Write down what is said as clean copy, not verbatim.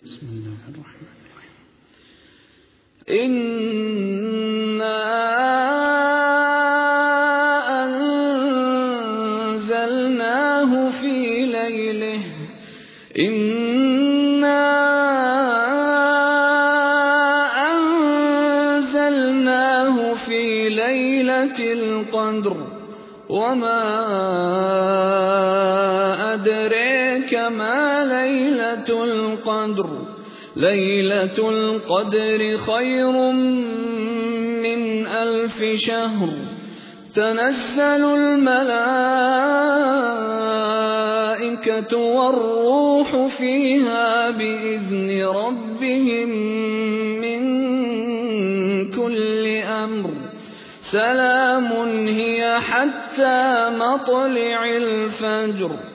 بسم الله الرحمن الرحيم. إنا أنزلناه في ليلة القدر وما أدريك ما ليلة القدر ليلة القدر خير من 1000 شهر تنزل الملائكة والروح فيها بإذن ربهم من كل أمر سلام هي حتى مطلع الفجر.